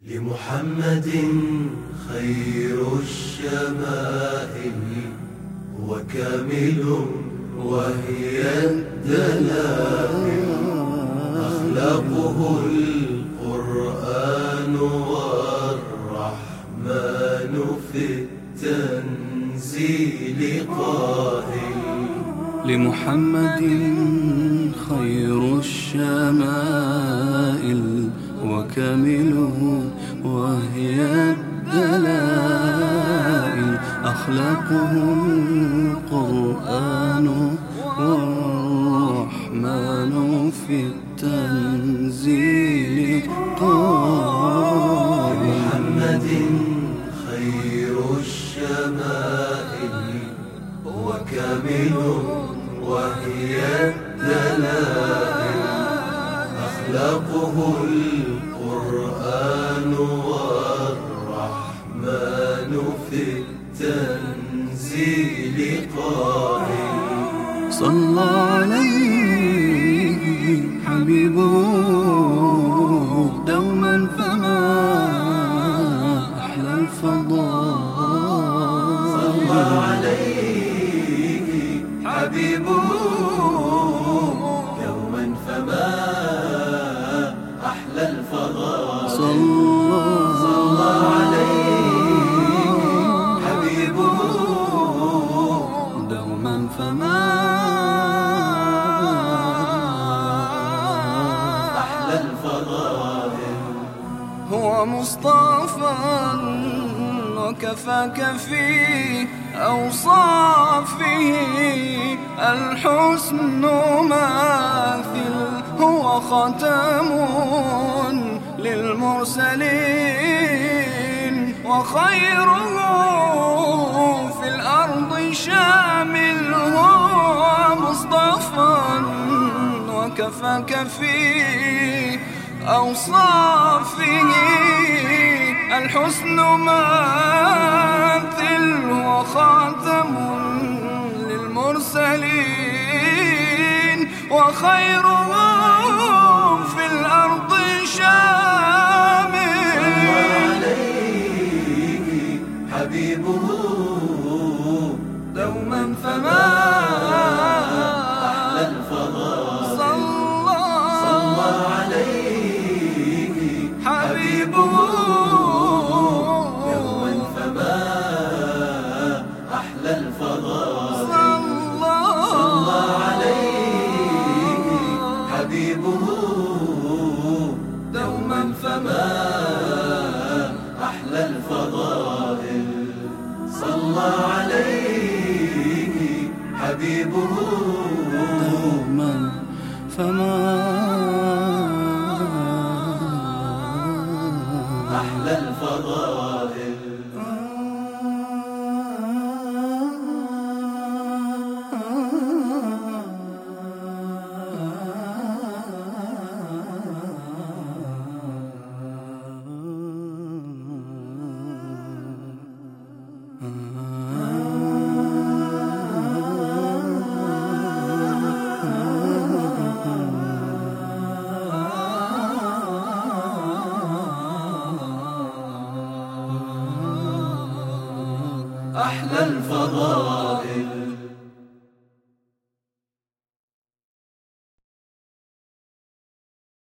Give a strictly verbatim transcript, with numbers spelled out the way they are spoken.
لمحمد خير الشمائل وكامل وهي الدلائل، أخلاقه القرآن والرحمن في التنزيل قائل. لمحمد خير الشمائل وكامله وهي الدلائل، أخلاقه القرآن والرحمن في التنزيل قائل. محمد خير الشمائل وكامله وهي الدلائل، أخلاقه القرآن والرحمن في التنزيل قائل. صلى عليه حبيبه دوما فما أحلى الفضاء. صلى عليه حبيبه دوما فما أحلى الفضاء. صلى عليه حبيبه دوما فما أحلى الفضائل. هو مصطفى وكفاك في أوصافه الحسن ماثل، هو ختم للمرسلين وخيره في الأرض شامل. هو مصطفى وكفاك في أوصافه الحسن ماثل، وخاتم للمرسلين وخيره في الأرض شامل. صلى عليه حبيبه دوما فما أحلى الفضائل. صلى عليه حبيبه دوما فما أحلى الفضائل. صلى عليه حبيبه دوما فما أحلى الفضائل. صلى عليه حبيبه دوما فما أحلى الفضائل. أحلى الفضائل.